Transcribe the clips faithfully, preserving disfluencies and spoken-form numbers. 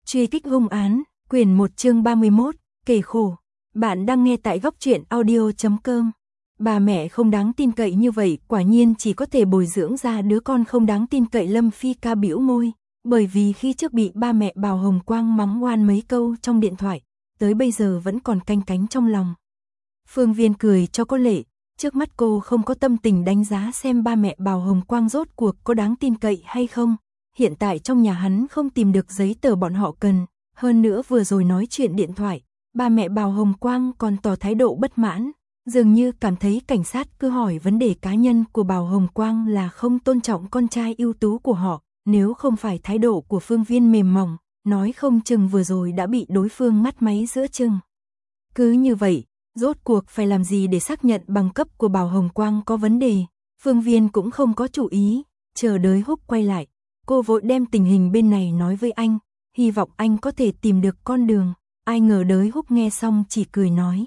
Truy kích hung án, quyển một chương ba mươi mốt, kể khổ. Bạn đang nghe tại góc truyện audio chấm com. Bà mẹ không đáng tin cậy như vậy, quả nhiên chỉ có thể bồi dưỡng ra đứa con không đáng tin cậy. Lâm Phi Ca bĩu môi, bởi vì khi trước bị ba mẹ Bào Hồng Quang mắng oan mấy câu trong điện thoại, tới bây giờ vẫn còn canh cánh trong lòng. Phương Viên cười cho có lệ, trước mắt cô không có tâm tình đánh giá xem ba mẹ Bào Hồng Quang rốt cuộc có đáng tin cậy hay không. Hiện tại trong nhà hắn không tìm được giấy tờ bọn họ cần, hơn nữa vừa rồi nói chuyện điện thoại, ba mẹ Bào Hồng Quang còn tỏ thái độ bất mãn, dường như cảm thấy cảnh sát cứ hỏi vấn đề cá nhân của Bào Hồng Quang là không tôn trọng con trai ưu tú của họ, nếu không phải thái độ của Phương Viên mềm mỏng, nói không chừng vừa rồi đã bị đối phương mắt máy giữa chừng. Cứ như vậy, rốt cuộc phải làm gì để xác nhận bằng cấp của Bào Hồng Quang có vấn đề, Phương Viên cũng không có chủ ý, chờ đới Húc quay lại. Cô vội đem tình hình bên này nói với anh, hy vọng anh có thể tìm được con đường. Ai ngờ đới Húc nghe xong chỉ cười nói.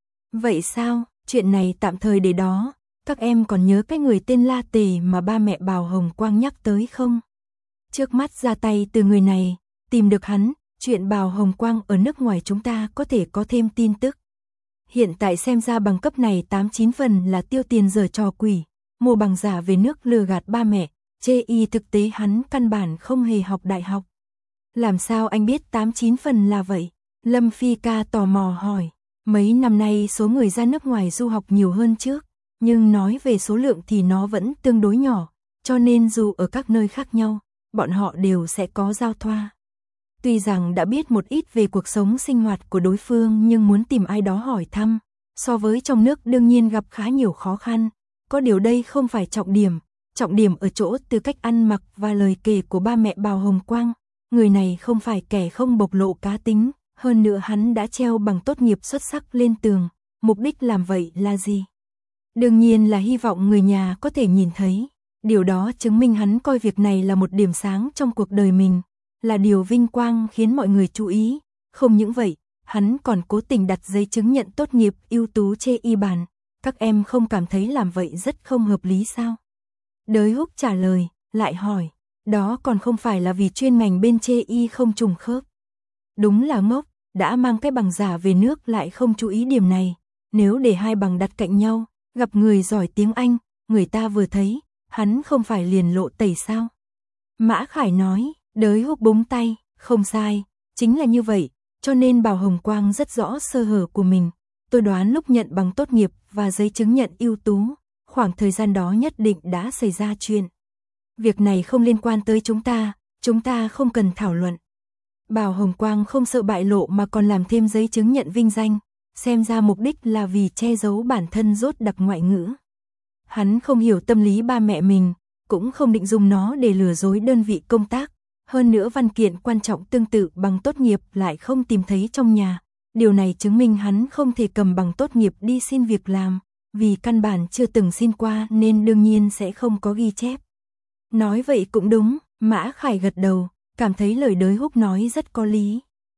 Vậy sao, chuyện này tạm thời để đó, các em còn nhớ cái người tên La Tề mà ba mẹ Bào Hồng Quang nhắc tới không? Trước mắt ra tay từ người này, tìm được hắn, chuyện Bào Hồng Quang ở nước ngoài chúng ta có thể có thêm tin tức. Hiện tại xem ra bằng cấp này tám chín phần là tiêu tiền giở trò quỷ, mua bằng giả về nước lừa gạt ba mẹ. Chê y thực tế hắn căn bản không hề học đại học. Làm sao anh biết tám chín phần là vậy? Lâm Phi Ca tò mò hỏi. Mấy năm nay số người ra nước ngoài du học nhiều hơn trước, nhưng nói về số lượng thì nó vẫn tương đối nhỏ, cho nên dù ở các nơi khác nhau, bọn họ đều sẽ có giao thoa. Tuy rằng đã biết một ít về cuộc sống sinh hoạt của đối phương nhưng muốn tìm ai đó hỏi thăm, so với trong nước đương nhiên gặp khá nhiều khó khăn, có điều đây không phải trọng điểm. Trọng điểm ở chỗ từ cách ăn mặc và lời kể của ba mẹ Bào Hồng Quang, người này không phải kẻ không bộc lộ cá tính, hơn nữa hắn đã treo bằng tốt nghiệp xuất sắc lên tường, mục đích làm vậy là gì? Đương nhiên là hy vọng người nhà có thể nhìn thấy, điều đó chứng minh hắn coi việc này là một điểm sáng trong cuộc đời mình, là điều vinh quang khiến mọi người chú ý, không những vậy, hắn còn cố tình đặt giấy chứng nhận tốt nghiệp ưu tú chê y bàn, các em không cảm thấy làm vậy rất không hợp lý sao? Đới Húc trả lời, lại hỏi, đó còn không phải là vì chuyên ngành bên chê y không trùng khớp. Đúng là ngốc, đã mang cái bằng giả về nước lại không chú ý điểm này, nếu để hai bằng đặt cạnh nhau, gặp người giỏi tiếng Anh, người ta vừa thấy, hắn không phải liền lộ tẩy sao. Mã Khải nói, đới Húc búng tay, không sai, chính là như vậy, cho nên Bào Hồng Quang rất rõ sơ hở của mình, tôi đoán lúc nhận bằng tốt nghiệp và giấy chứng nhận ưu tú. Khoảng thời gian đó nhất định đã xảy ra chuyện. Việc này không liên quan tới chúng ta, chúng ta không cần thảo luận. Bào Hồng Quang không sợ bại lộ mà còn làm thêm giấy chứng nhận vinh danh, xem ra mục đích là vì che giấu bản thân rốt đặc ngoại ngữ. Hắn không hiểu tâm lý ba mẹ mình, cũng không định dùng nó để lừa dối đơn vị công tác. Hơn nữa văn kiện quan trọng tương tự bằng tốt nghiệp lại không tìm thấy trong nhà. Điều này chứng minh hắn không thể cầm bằng tốt nghiệp đi xin việc làm. Vì căn bản chưa từng xin qua nên đương nhiên sẽ không có ghi chép. Nói vậy cũng đúng, Mã Khải gật đầu, cảm thấy lời đới Húc nói rất có lý.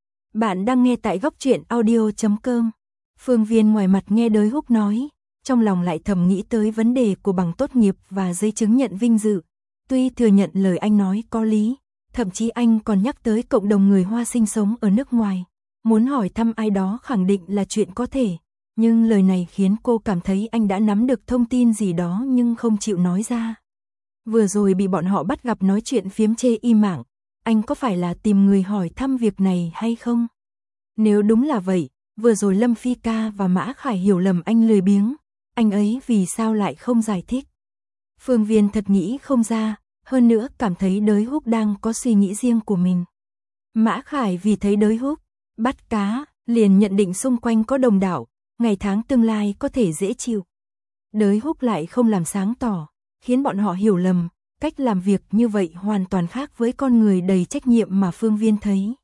Bạn đang nghe tại góc truyện audio chấm com. Phương Viên ngoài mặt nghe đới Húc nói, trong lòng lại thầm nghĩ tới vấn đề của bằng tốt nghiệp và giấy chứng nhận vinh dự. Tuy thừa nhận lời anh nói có lý, thậm chí anh còn nhắc tới cộng đồng người Hoa sinh sống ở nước ngoài. Muốn hỏi thăm ai đó khẳng định là chuyện có thể. Nhưng lời này khiến cô cảm thấy anh đã nắm được thông tin gì đó nhưng không chịu nói ra. Vừa rồi bị bọn họ bắt gặp nói chuyện phiếm chê y mạng, anh có phải là tìm người hỏi thăm việc này hay không? Nếu đúng là vậy, vừa rồi Lâm Phi Ca và Mã Khải hiểu lầm anh lười biếng, anh ấy vì sao lại không giải thích? Phương Viên thật nghĩ không ra, hơn nữa cảm thấy đới Húc đang có suy nghĩ riêng của mình. Mã Khải vì thấy đới Húc bắt cá, liền nhận định xung quanh có đồng đảo. Ngày tháng tương lai có thể dễ chịu. Đới Húc lại không làm sáng tỏ, khiến bọn họ hiểu lầm, cách làm việc như vậy hoàn toàn khác với con người đầy trách nhiệm mà Phương Viên thấy.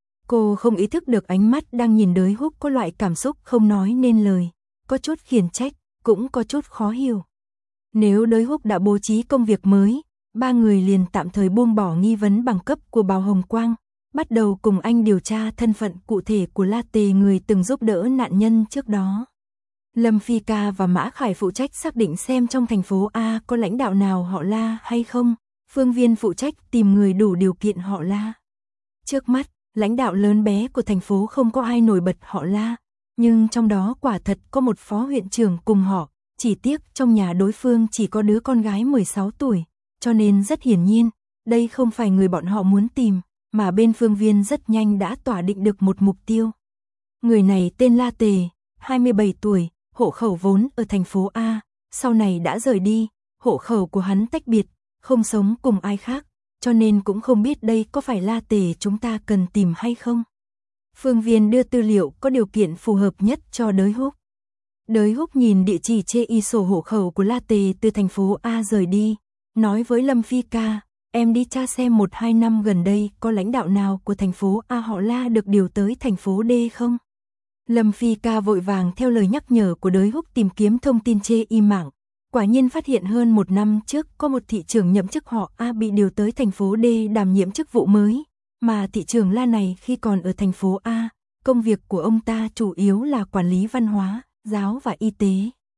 Cô không ý thức được ánh mắt đang nhìn đới Húc có loại cảm xúc không nói nên lời, có chút khiển trách, cũng có chút khó hiểu. Nếu đới Húc đã bố trí công việc mới, ba người liền tạm thời buông bỏ nghi vấn bằng cấp của Bào Hồng Quang, bắt đầu cùng anh điều tra thân phận cụ thể của La Tề người từng giúp đỡ nạn nhân trước đó. Lâm Phi Ca và Mã Khải phụ trách xác định xem trong thành phố A có lãnh đạo nào họ La hay không, Phương Viên phụ trách tìm người đủ điều kiện họ La. Trước mắt, lãnh đạo lớn bé của thành phố không có ai nổi bật họ La, nhưng trong đó quả thật có một phó huyện trưởng cùng họ, chỉ tiếc trong nhà đối phương chỉ có đứa con gái mười sáu tuổi, cho nên rất hiển nhiên, đây không phải người bọn họ muốn tìm, mà bên Phương Viên rất nhanh đã tỏa định được một mục tiêu. Người này tên La Tề, hai mươi bảy tuổi, hộ khẩu vốn ở thành phố A, sau này đã rời đi, hộ khẩu của hắn tách biệt, không sống cùng ai khác, cho nên cũng không biết đây có phải La Tề chúng ta cần tìm hay không. Phương Viên đưa tư liệu có điều kiện phù hợp nhất cho Đới Húc. Đới Húc nhìn địa chỉ chê y sổ hộ khẩu của La Tề từ thành phố A rời đi, nói với Lâm Phi ca, em đi tra xem một hai năm gần đây có lãnh đạo nào của thành phố A họ La được điều tới thành phố D không? Lâm Phi ca vội vàng theo lời nhắc nhở của Đới Húc tìm kiếm thông tin chê y mạng, quả nhiên phát hiện hơn một năm trước có một thị trưởng nhậm chức họ A bị điều tới thành phố D đảm nhiệm chức vụ mới, mà thị trưởng La này khi còn ở thành phố A, công việc của ông ta chủ yếu là quản lý văn hóa, giáo và y tế.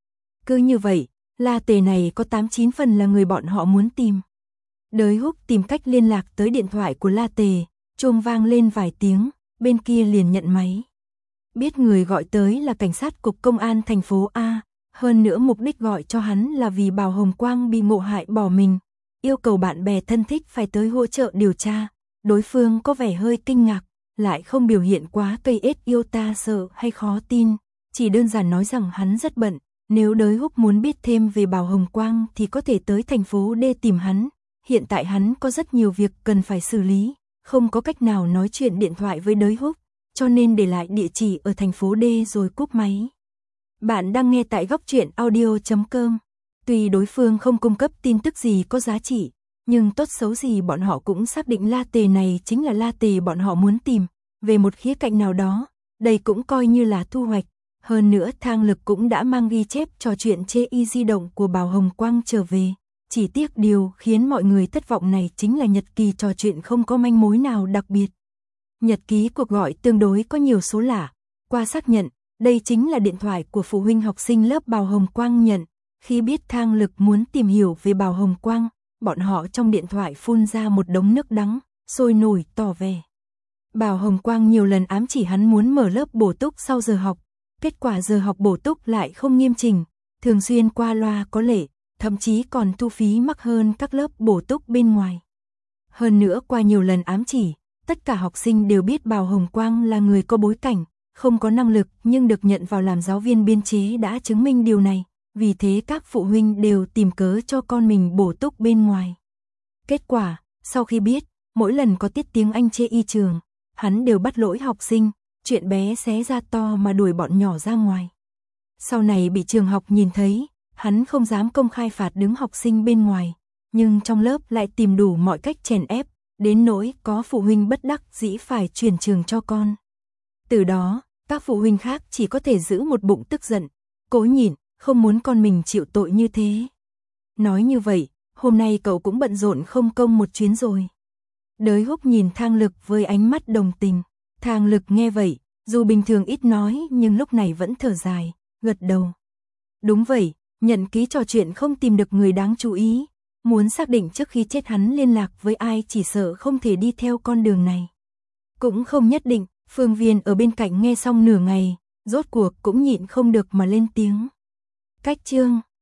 Cứ như vậy, La Tề này có tám chín phần là người bọn họ muốn tìm. Đới Húc tìm cách liên lạc tới điện thoại của La Tề, chuông vang lên vài tiếng, bên kia liền nhận máy. Biết người gọi tới là cảnh sát cục công an thành phố A, hơn nữa mục đích gọi cho hắn là vì Bào Hồng Quang bị ngộ hại bỏ mình, yêu cầu bạn bè thân thích phải tới hỗ trợ điều tra. Đối phương có vẻ hơi kinh ngạc, lại không biểu hiện quá cây ết yêu ta sợ hay khó tin, chỉ đơn giản nói rằng hắn rất bận, nếu Đới Húc muốn biết thêm về Bào Hồng Quang thì có thể tới thành phố D tìm hắn, hiện tại hắn có rất nhiều việc cần phải xử lý, không có cách nào nói chuyện điện thoại với Đới Húc, cho nên để lại địa chỉ ở thành phố D rồi cúp máy. Bạn đang nghe tại góc truyện audio chấm com. Tuy đối phương không cung cấp tin tức gì có giá trị, nhưng tốt xấu gì bọn họ cũng xác định La Tề này chính là La Tề bọn họ muốn tìm, về một khía cạnh nào đó, đây cũng coi như là thu hoạch. Hơn nữa Thang Lực cũng đã mang ghi chép trò chuyện chê y di động của Bào Hồng Quang trở về, chỉ tiếc điều khiến mọi người thất vọng này chính là nhật ký trò chuyện không có manh mối nào đặc biệt. Nhật ký cuộc gọi tương đối có nhiều số lạ, qua xác nhận, đây chính là điện thoại của phụ huynh học sinh lớp Bào Hồng Quang nhận, khi biết Thang Lực muốn tìm hiểu về Bào Hồng Quang, bọn họ trong điện thoại phun ra một đống nước đắng, sôi nổi tỏ vẻ. Bào Hồng Quang nhiều lần ám chỉ hắn muốn mở lớp bổ túc sau giờ học, kết quả giờ học bổ túc lại không nghiêm chỉnh, thường xuyên qua loa có lệ, thậm chí còn thu phí mắc hơn các lớp bổ túc bên ngoài. Hơn nữa qua nhiều lần ám chỉ, tất cả học sinh đều biết Bào Hồng Quang là người có bối cảnh, không có năng lực nhưng được nhận vào làm giáo viên biên chế đã chứng minh điều này, vì thế các phụ huynh đều tìm cớ cho con mình bổ túc bên ngoài. Kết quả, sau khi biết, mỗi lần có tiết tiếng Anh chê y trường, hắn đều bắt lỗi học sinh, chuyện bé xé ra to mà đuổi bọn nhỏ ra ngoài. Sau này bị trường học nhìn thấy, hắn không dám công khai phạt đứng học sinh bên ngoài, nhưng trong lớp lại tìm đủ mọi cách chèn ép, đến nỗi có phụ huynh bất đắc dĩ phải chuyển trường cho con. Từ đó, các phụ huynh khác chỉ có thể giữ một bụng tức giận, cố nhịn, không muốn con mình chịu tội như thế. Nói như vậy, hôm nay cậu cũng bận rộn không công một chuyến rồi. Đới Húc nhìn Thang Lực với ánh mắt đồng tình. Thang Lực nghe vậy, dù bình thường ít nói nhưng lúc này vẫn thở dài, gật đầu. Đúng vậy, nhận ký trò chuyện không tìm được người đáng chú ý, muốn xác định trước khi chết hắn liên lạc với ai chỉ sợ không thể đi theo con đường này. Cũng không nhất định, Phương Viên ở bên cạnh nghe xong nửa ngày, rốt cuộc cũng nhịn không được mà lên tiếng. Cách chương